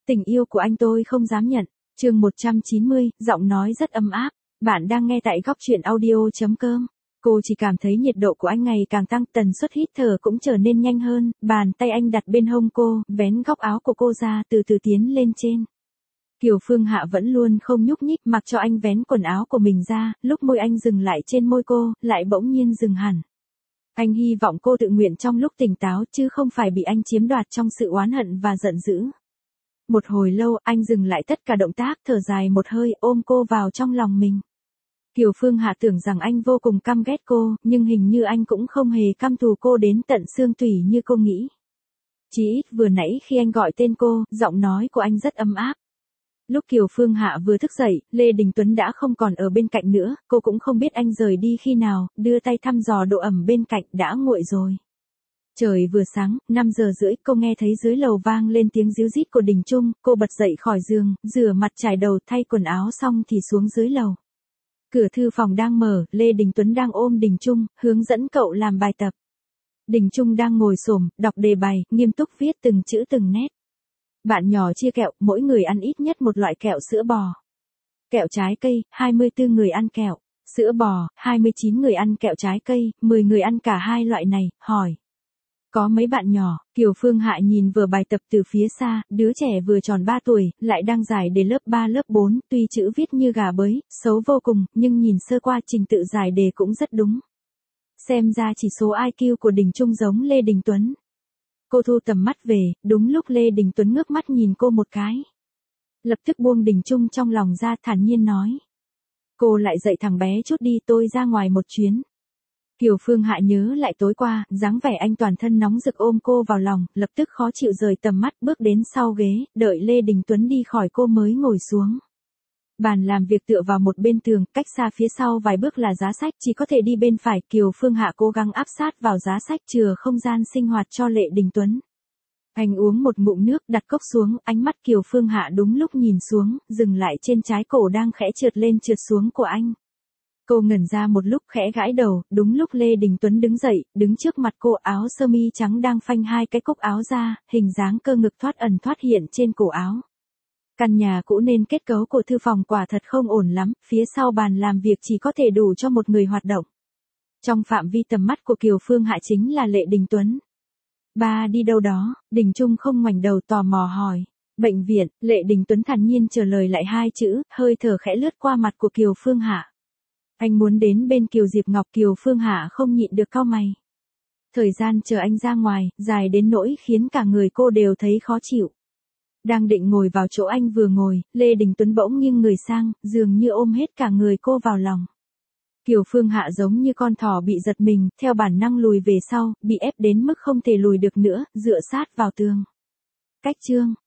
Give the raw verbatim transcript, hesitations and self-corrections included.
Tình yêu của anh tôi không dám nhận. Chương một trăm chín mươi, giọng nói rất ấm áp. Bạn đang nghe tại góc truyện audio chấm com. Cô chỉ cảm thấy nhiệt độ của anh ngày càng tăng, tần suất hít thở cũng trở nên nhanh hơn, bàn tay anh đặt bên hông cô, vén góc áo của cô ra, từ từ tiến lên trên. Kiều Phương Hạ vẫn luôn không nhúc nhích, mặc cho anh vén quần áo của mình ra, lúc môi anh dừng lại trên môi cô, lại bỗng nhiên dừng hẳn. Anh hy vọng cô tự nguyện trong lúc tỉnh táo, chứ không phải bị anh chiếm đoạt trong sự oán hận và giận dữ. Một hồi lâu, anh dừng lại tất cả động tác, thở dài một hơi, ôm cô vào trong lòng mình. Kiều Phương Hạ tưởng rằng anh vô cùng căm ghét cô, nhưng hình như anh cũng không hề căm thù cô đến tận xương tủy như cô nghĩ. Chỉ ít vừa nãy khi anh gọi tên cô, giọng nói của anh rất ấm áp. Lúc Kiều Phương Hạ vừa thức dậy, Lê Đình Tuấn đã không còn ở bên cạnh nữa, cô cũng không biết anh rời đi khi nào, đưa tay thăm dò độ ẩm bên cạnh, đã nguội rồi. Trời vừa sáng, năm giờ rưỡi, cô nghe thấy dưới lầu vang lên tiếng ríu rít của Đình Trung, cô bật dậy khỏi giường, rửa mặt trải đầu, thay quần áo xong thì xuống dưới lầu. Cửa thư phòng đang mở, Lê Đình Tuấn đang ôm Đình Trung, hướng dẫn cậu làm bài tập. Đình Trung đang ngồi xổm, đọc đề bài, nghiêm túc viết từng chữ từng nét. Bạn nhỏ chia kẹo, mỗi người ăn ít nhất một loại kẹo sữa bò. Kẹo trái cây, hai mươi tư người ăn kẹo. Sữa bò, hai mươi chín người ăn kẹo trái cây, mười người ăn cả hai loại này, hỏi. Có mấy bạn nhỏ, Kiều Phương Hạ nhìn vừa bài tập từ phía xa, đứa trẻ vừa tròn ba tuổi, lại đang giải đề lớp ba lớp bốn, tuy chữ viết như gà bới, xấu vô cùng, nhưng nhìn sơ qua trình tự giải đề cũng rất đúng. Xem ra chỉ số i kiu của Đình Trung giống Lê Đình Tuấn. Cô thu tầm mắt về, đúng lúc Lê Đình Tuấn ngước mắt nhìn cô một cái. Lập tức buông Đình Trung trong lòng ra, thản nhiên nói. Cô lại dạy thằng bé chút đi, tôi ra ngoài một chuyến. Kiều Phương Hạ nhớ lại tối qua, dáng vẻ anh toàn thân nóng rực ôm cô vào lòng, lập tức khó chịu rời tầm mắt, bước đến sau ghế, đợi Lê Đình Tuấn đi khỏi cô mới ngồi xuống. Bàn làm việc tựa vào một bên tường, cách xa phía sau vài bước là giá sách, chỉ có thể đi bên phải. Kiều Phương Hạ cố gắng áp sát vào giá sách, chừa không gian sinh hoạt cho Lê Đình Tuấn. Anh uống một ngụm nước, đặt cốc xuống, ánh mắt Kiều Phương Hạ đúng lúc nhìn xuống, dừng lại trên trái cổ đang khẽ trượt lên trượt xuống của anh. Cô ngẩn ra một lúc, khẽ gãi đầu, đúng lúc Lê Đình Tuấn đứng dậy, đứng trước mặt cô, áo sơ mi trắng đang phanh hai cái cúc áo ra, hình dáng cơ ngực thoát ẩn thoát hiện trên cổ áo. Căn nhà cũ nên kết cấu của thư phòng quả thật không ổn lắm, phía sau bàn làm việc chỉ có thể đủ cho một người hoạt động. Trong phạm vi tầm mắt của Kiều Phương Hạ chính là Lê Đình Tuấn. Ba đi đâu đó, Đình Trung không ngoảnh đầu tò mò hỏi. Bệnh viện, Lê Đình Tuấn thản nhiên trả lời lại hai chữ, hơi thở khẽ lướt qua mặt của Kiều Phương Hạ. Anh muốn đến bên Kiều Diệp Ngọc. Kiều Phương Hạ không nhịn được cau mày. Thời gian chờ anh ra ngoài, dài đến nỗi khiến cả người cô đều thấy khó chịu. Đang định ngồi vào chỗ anh vừa ngồi, Lê Đình Tuấn bỗng nghiêng người sang, dường như ôm hết cả người cô vào lòng. Kiều Phương Hạ giống như con thỏ bị giật mình, theo bản năng lùi về sau, bị ép đến mức không thể lùi được nữa, dựa sát vào tường. Cách chương